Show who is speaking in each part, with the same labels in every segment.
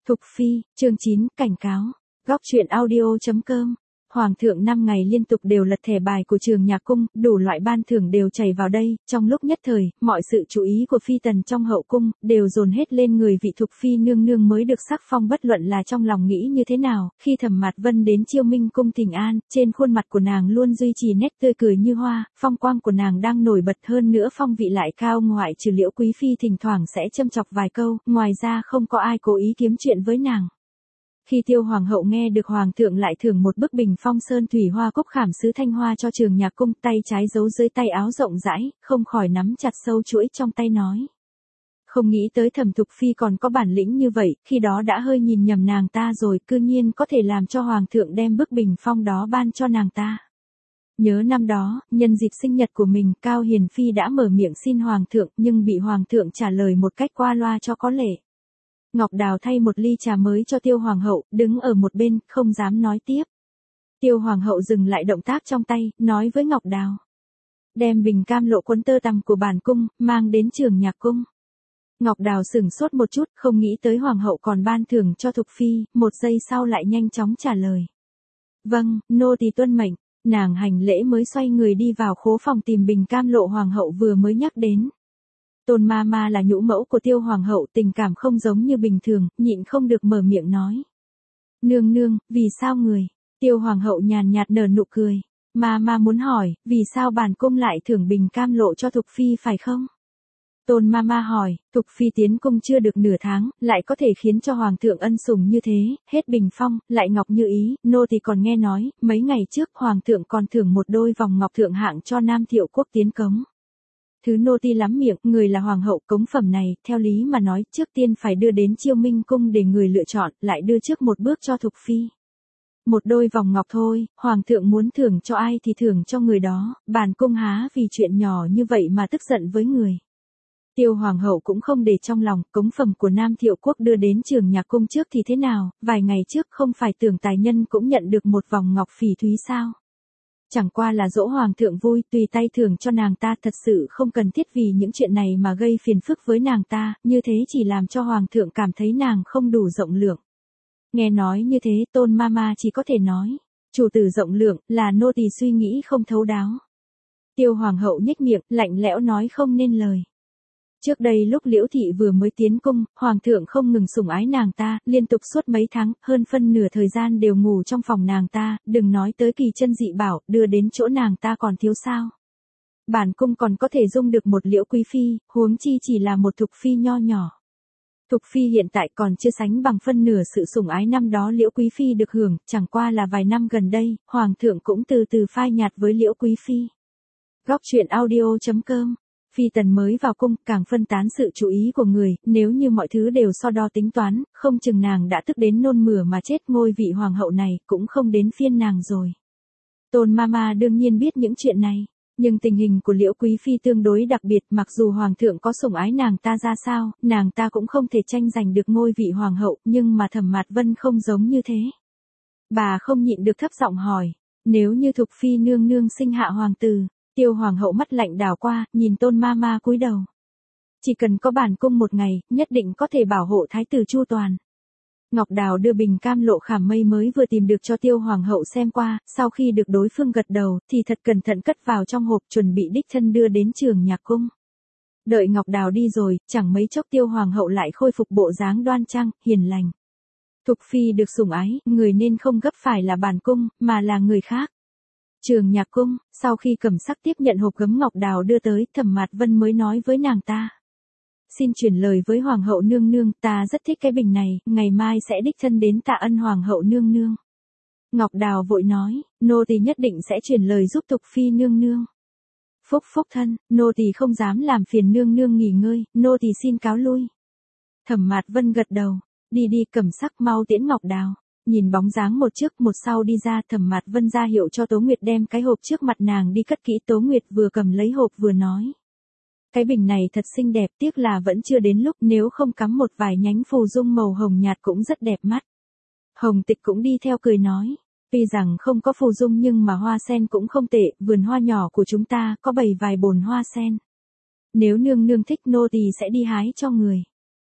Speaker 1: Thục Phi, chương 9, cảnh cáo. Góc truyện audio.com. Hoàng thượng 5 ngày liên tục đều lật thẻ bài của Trường Nhạc Cung, đủ loại ban thưởng đều chảy vào đây, trong lúc nhất thời, mọi sự chú ý của phi tần trong hậu cung, đều dồn hết lên người vị Thục Phi nương nương mới được sắc phong, bất luận là trong lòng nghĩ như thế nào. Khi Thẩm Mạt Vân đến Chiêu Minh cung thỉnh an, trên khuôn mặt của nàng luôn duy trì nét tươi cười như hoa, phong quang của nàng đang nổi bật hơn nữa, phong vị lại cao, ngoại trừ Liễu Quý Phi thỉnh thoảng sẽ châm chọc vài câu, ngoài ra không có ai cố ý kiếm chuyện với nàng. Khi Tiêu Hoàng hậu nghe được Hoàng thượng lại thưởng một bức bình phong sơn thủy hoa cúc khảm sứ thanh hoa cho Trường Nhạc Cung, tay trái giấu dưới tay áo rộng rãi, không khỏi nắm chặt sâu chuỗi trong tay nói. Không nghĩ tới Thẩm Thục Phi còn có bản lĩnh như vậy, khi đó đã hơi nhìn nhầm nàng ta rồi, cư nhiên có thể làm cho Hoàng thượng đem bức bình phong đó ban cho nàng ta. Nhớ năm đó, nhân dịp sinh nhật của mình, Cao Hiền Phi đã mở miệng xin Hoàng thượng, nhưng bị Hoàng thượng trả lời một cách qua loa cho có lệ. Ngọc Đào thay một ly trà mới cho Tiêu Hoàng hậu, đứng ở một bên, không dám nói tiếp. Tiêu Hoàng hậu dừng lại động tác trong tay, nói với Ngọc Đào. Đem bình cam lộ quấn tơ tằm của bản cung, mang đến Trường Nhạc Cung. Ngọc Đào sửng sốt một chút, không nghĩ tới Hoàng hậu còn ban thưởng cho Thục Phi, một giây sau lại nhanh chóng trả lời. Vâng, nô tỳ tuân mệnh. Nàng hành lễ mới xoay người đi vào khố phòng tìm bình cam lộ Hoàng hậu vừa mới nhắc đến. Tôn ma ma là nhũ mẫu của Tiêu Hoàng hậu, tình cảm không giống như bình thường, nhịn không được mở miệng nói. Nương nương, vì sao người? Tiêu Hoàng hậu nhàn nhạt nở nụ cười. Ma ma muốn hỏi, vì sao bản cung lại thưởng bình cam lộ cho Thục Phi phải không? Tôn ma ma hỏi, Thục Phi tiến cung chưa được nửa tháng, lại có thể khiến cho Hoàng thượng ân sủng như thế, hết bình phong, lại ngọc như ý, nô thì còn nghe nói, mấy ngày trước Hoàng thượng còn thưởng một đôi vòng ngọc thượng hạng cho Nam Thiệu Quốc tiến cống. Thứ nô ti lắm miệng, người là Hoàng hậu, cống phẩm này, theo lý mà nói, trước tiên phải đưa đến Chiêu Minh cung để người lựa chọn, lại đưa trước một bước cho Thục Phi. Một đôi vòng ngọc thôi, Hoàng thượng muốn thưởng cho ai thì thưởng cho người đó, bản cung há vì chuyện nhỏ như vậy mà tức giận với người. Tiêu Hoàng hậu cũng không để trong lòng, cống phẩm của Nam Thiệu Quốc đưa đến Trường Nhạc Cung trước thì thế nào, vài ngày trước không phải tưởng tài nhân cũng nhận được một vòng ngọc phỉ thúy sao. Chẳng qua là dỗ Hoàng thượng vui, tùy tay thưởng cho nàng ta, thật sự không cần thiết vì những chuyện này mà gây phiền phức với nàng ta, như thế chỉ làm cho Hoàng thượng cảm thấy nàng không đủ rộng lượng. Nghe nói như thế, Tôn ma ma chỉ có thể nói, chủ tử rộng lượng, là nô tỳ suy nghĩ không thấu đáo. Tiêu Hoàng hậu nhếch miệng, lạnh lẽo nói không nên lời. Trước đây lúc Liễu Thị vừa mới tiến cung, Hoàng thượng không ngừng sủng ái nàng ta, liên tục suốt mấy tháng, hơn phân nửa thời gian đều ngủ trong phòng nàng ta, đừng nói tới kỳ chân dị bảo, đưa đến chỗ nàng ta còn thiếu sao. Bản cung còn có thể dung được một Liễu Quý Phi, huống chi chỉ là một Thục Phi nho nhỏ. Thục Phi hiện tại còn chưa sánh bằng phân nửa sự sủng ái năm đó Liễu Quý Phi được hưởng, chẳng qua là vài năm gần đây, Hoàng thượng cũng từ từ phai nhạt với Liễu Quý Phi. Góc truyện audio.com. Phi tần mới vào cung, càng phân tán sự chú ý của người, nếu như mọi thứ đều so đo tính toán, không chừng nàng đã tức đến nôn mửa mà chết, ngôi vị hoàng hậu này, cũng không đến phiên nàng rồi. Tôn Mama đương nhiên biết những chuyện này, nhưng tình hình của Liễu Quý Phi tương đối đặc biệt, mặc dù Hoàng thượng có sủng ái nàng ta ra sao, nàng ta cũng không thể tranh giành được ngôi vị hoàng hậu, nhưng mà Thẩm Mạt Vân không giống như thế. Bà không nhịn được thấp giọng hỏi, nếu như Thục Phi nương nương sinh hạ hoàng tử. Tiêu Hoàng hậu mắt lạnh đảo qua, nhìn Tôn ma ma cúi đầu. Chỉ cần có bản cung một ngày, nhất định có thể bảo hộ thái tử chu toàn. Ngọc Đào đưa bình cam lộ khảm mây mới vừa tìm được cho Tiêu Hoàng hậu xem qua, sau khi được đối phương gật đầu, thì thật cẩn thận cất vào trong hộp, chuẩn bị đích thân đưa đến Trường Nhạc Cung. Đợi Ngọc Đào đi rồi, chẳng mấy chốc Tiêu Hoàng hậu lại khôi phục bộ dáng đoan trang, hiền lành. Thục Phi được sủng ái, người nên không gấp phải là bản cung, mà là người khác. Trường Nhạc Cung, sau khi Cẩm Sắc tiếp nhận hộp gấm Ngọc Đào đưa tới, Thẩm Mạt Vân mới nói với nàng ta. Xin chuyển lời với Hoàng hậu nương nương, ta rất thích cái bình này, ngày mai sẽ đích thân đến tạ ân Hoàng hậu nương nương. Ngọc Đào vội nói, nô tỳ nhất định sẽ chuyển lời giúp Thục Phi nương nương. Phúc phúc thân, nô tỳ không dám làm phiền nương nương nghỉ ngơi, nô tỳ xin cáo lui. Thẩm Mạt Vân gật đầu, đi đi Cẩm Sắc mau tiễn Ngọc Đào. Nhìn bóng dáng một trước một sau đi ra, Thẩm Mạt Vân ra hiệu cho Tố Nguyệt đem cái hộp trước mặt nàng đi cất kỹ. Tố Nguyệt vừa cầm lấy hộp vừa nói. Cái bình này thật xinh đẹp, tiếc là vẫn chưa đến lúc, nếu không cắm một vài nhánh phù dung màu hồng nhạt cũng rất đẹp mắt. Hồng Tịch cũng đi theo cười nói. Tuy rằng không có phù dung nhưng mà hoa sen cũng không tệ, vườn hoa nhỏ của chúng ta có bày vài bồn hoa sen. Nếu nương nương thích nô tỳ sẽ đi hái cho người.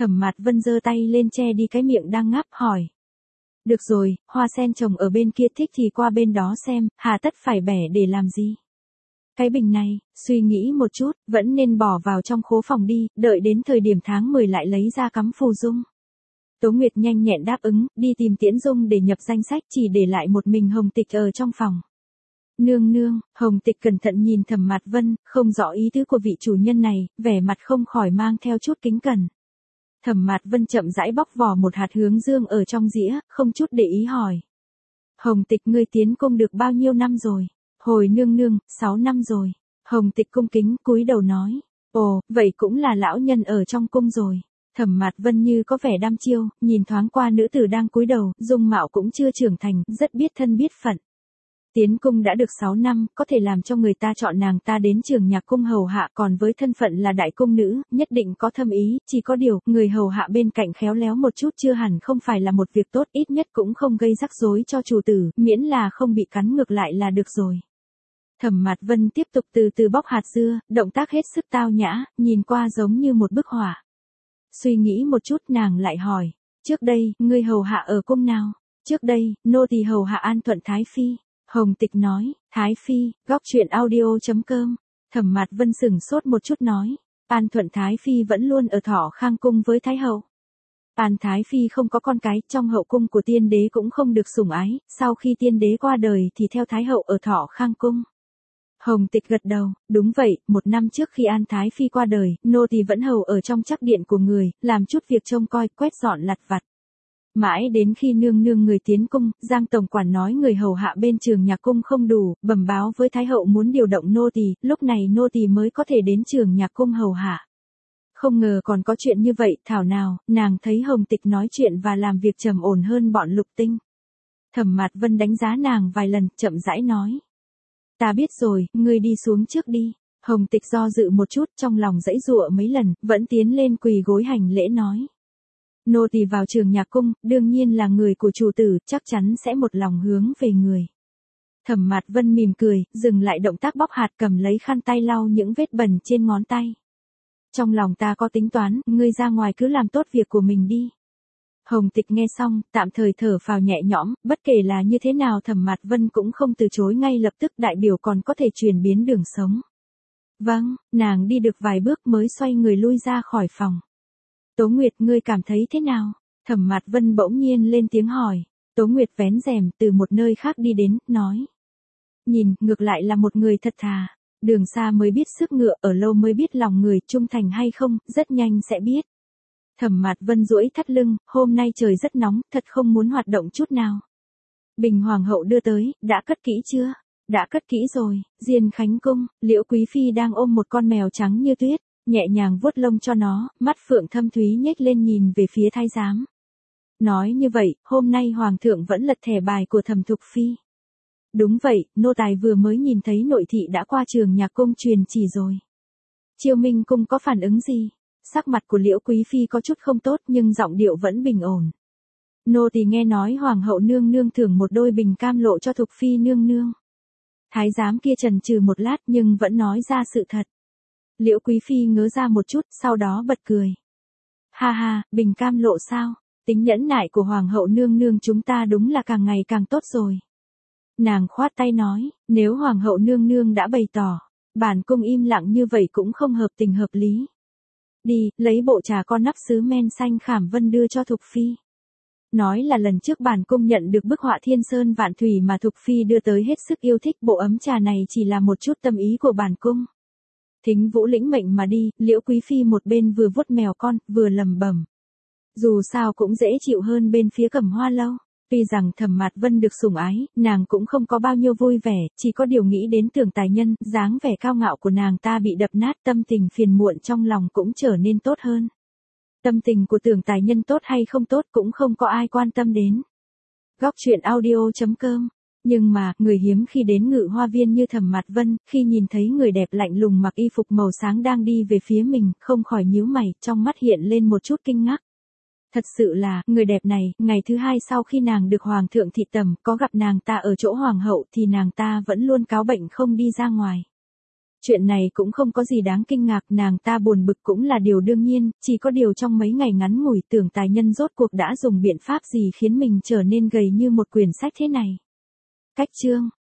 Speaker 1: Thẩm Mạt Vân giơ tay lên che đi cái miệng đang ngáp hỏi. Được rồi, hoa sen trồng ở bên kia thích thì qua bên đó xem, hà tất phải bẻ để làm gì. Cái bình này, suy nghĩ một chút, vẫn nên bỏ vào trong khố phòng đi, đợi đến thời điểm tháng 10 lại lấy ra cắm phù dung. Tố Nguyệt nhanh nhẹn đáp ứng, đi tìm Tiễn Dung để nhập danh sách, chỉ để lại một mình Hồng Tịch ở trong phòng. Nương nương, Hồng Tịch cẩn thận nhìn Thẩm Mạt Vân, không rõ ý tứ của vị chủ nhân này, vẻ mặt không khỏi mang theo chút kính cẩn. Thẩm Mạt Vân chậm rãi bóc vỏ một hạt hướng dương ở trong dĩa, không chút để ý hỏi. Hồng Tịch ngươi tiến cung được bao nhiêu năm rồi? Hồi nương nương, 6 năm rồi. Hồng Tịch cung kính cúi đầu nói. Ồ, vậy cũng là lão nhân ở trong cung rồi. Thẩm Mạt Vân như có vẻ đăm chiêu, nhìn thoáng qua nữ tử đang cúi đầu, dung mạo cũng chưa trưởng thành, rất biết thân biết phận. Tiến cung đã được 6 năm, có thể làm cho người ta chọn nàng ta đến Trường Nhạc cung hầu hạ, còn với thân phận là đại cung nữ, nhất định có thâm ý, chỉ có điều, người hầu hạ bên cạnh khéo léo một chút chưa hẳn không phải là một việc tốt, ít nhất cũng không gây rắc rối cho chủ tử, miễn là không bị cắn ngược lại là được rồi. Thẩm Mạt Vân tiếp tục từ từ bóc hạt dưa, động tác hết sức tao nhã, nhìn qua giống như một bức họa. Suy nghĩ một chút nàng lại hỏi, trước đây, ngươi hầu hạ ở cung nào? Trước đây, nô tỳ hầu hạ An Thuận Thái Phi. Hồng Tịch nói, Thái Phi, góc truyện audio.com. Thẩm Mạt Vân sửng sốt một chút nói, An Thuận Thái Phi vẫn luôn ở Thọ Khang cung với Thái hậu. An Thái Phi không có con cái, trong hậu cung của tiên đế cũng không được sủng ái, sau khi tiên đế qua đời thì theo Thái hậu ở Thọ Khang cung. Hồng Tịch gật đầu, đúng vậy, 1 năm trước khi An Thái Phi qua đời, nô tỳ vẫn hầu ở trong trắc điện của người, làm chút việc trông coi, quét dọn lặt vặt. Mãi đến khi nương nương người tiến cung, Giang tổng quản nói người hầu hạ bên Trường Nhạc cung không đủ, bẩm báo với Thái hậu muốn điều động nô tỳ, lúc này nô tỳ mới có thể đến Trường Nhạc cung hầu hạ. Không ngờ còn có chuyện như vậy, thảo nào, nàng thấy Hồng Tịch nói chuyện và làm việc trầm ổn hơn bọn Lục Tinh. Thẩm Mạt Vân đánh giá nàng vài lần, chậm rãi nói. Ta biết rồi, ngươi đi xuống trước đi. Hồng Tịch do dự một chút, trong lòng giãy giụa mấy lần, vẫn tiến lên quỳ gối hành lễ nói. Nô tỳ vào Trường Nhạc cung, đương nhiên là người của chủ tử, chắc chắn sẽ một lòng hướng về người. Thẩm Mạt Vân mỉm cười, dừng lại động tác bóc hạt, cầm lấy khăn tay lau những vết bẩn trên ngón tay. Trong lòng ta có tính toán, ngươi ra ngoài cứ làm tốt việc của mình đi. Hồng Tịch nghe xong, tạm thời thở phào nhẹ nhõm, bất kể là như thế nào Thẩm Mạt Vân cũng không từ chối ngay lập tức, đại biểu còn có thể chuyển biến đường sống. Vâng, nàng đi được vài bước mới xoay người lui ra khỏi phòng. Tố Nguyệt, ngươi cảm thấy thế nào? Thẩm Mạt Vân bỗng nhiên lên tiếng hỏi. Tố Nguyệt vén rèm từ một nơi khác đi đến, nói. Nhìn, ngược lại là một người thật thà. Đường xa mới biết sức ngựa, ở lâu mới biết lòng người, trung thành hay không, rất nhanh sẽ biết. Thẩm Mạt Vân duỗi thắt lưng, hôm nay trời rất nóng, thật không muốn hoạt động chút nào. Bình hoàng hậu đưa tới, đã cất kỹ chưa? Đã cất kỹ rồi. Diên Khánh cung, Liễu Quý phi đang ôm một con mèo trắng như tuyết, nhẹ nhàng vuốt lông cho nó, mắt phượng thâm thúy nhếch lên nhìn về phía thái giám. Nói như vậy, hôm nay hoàng thượng vẫn lật thẻ bài của Thẩm Thục phi. Đúng vậy, nô tài vừa mới nhìn thấy nội thị đã qua Trường Nhạc cung truyền chỉ rồi. Chiêu Minh cung có phản ứng gì? Sắc mặt của Liễu Quý phi có chút không tốt nhưng giọng điệu vẫn bình ổn. Nô tỳ nghe nói hoàng hậu nương nương thưởng một đôi bình cam lộ cho Thục phi nương nương. Thái giám kia chần chừ một lát nhưng vẫn nói ra sự thật. Liễu Quý phi ngớ ra một chút, sau đó bật cười. Ha ha, bình cam lộ sao? Tính nhẫn nại của hoàng hậu nương nương chúng ta đúng là càng ngày càng tốt rồi. Nàng khoát tay nói, nếu hoàng hậu nương nương đã bày tỏ, bản cung im lặng như vậy cũng không hợp tình hợp lý. Đi, lấy bộ trà con nắp sứ men xanh Khảm Vân đưa cho Thục phi. Nói là lần trước bản cung nhận được bức họa Thiên Sơn Vạn Thủy mà Thục phi đưa tới hết sức yêu thích, bộ ấm trà này chỉ là một chút tâm ý của bản cung. Thính Vũ lĩnh mệnh mà đi, Liễu Quý phi một bên vừa vuốt mèo con, vừa lẩm bẩm. Dù sao cũng dễ chịu hơn bên phía Cẩm Hoa lâu. Tuy rằng Thẩm Mạt Vân được sủng ái, nàng cũng không có bao nhiêu vui vẻ, chỉ có điều nghĩ đến Tưởng Tài Nhân, dáng vẻ cao ngạo của nàng ta bị đập nát, tâm tình phiền muộn trong lòng cũng trở nên tốt hơn. Tâm tình của Tưởng Tài Nhân tốt hay không tốt cũng không có ai quan tâm đến. Góc truyện audio.com. Nhưng mà, người hiếm khi đến Ngự Hoa viên như Thẩm Mạt Vân, khi nhìn thấy người đẹp lạnh lùng mặc y phục màu sáng đang đi về phía mình, không khỏi nhíu mày, trong mắt hiện lên một chút kinh ngạc. Thật sự là, người đẹp này, ngày thứ 2 sau khi nàng được hoàng thượng thị tầm, có gặp nàng ta ở chỗ hoàng hậu thì nàng ta vẫn luôn cáu bệnh không đi ra ngoài. Chuyện này cũng không có gì đáng kinh ngạc, nàng ta buồn bực cũng là điều đương nhiên, chỉ có điều trong mấy ngày ngắn ngủi Tưởng Tài Nhân rốt cuộc đã dùng biện pháp gì khiến mình trở nên gầy như một quyển sách thế này. Cách chương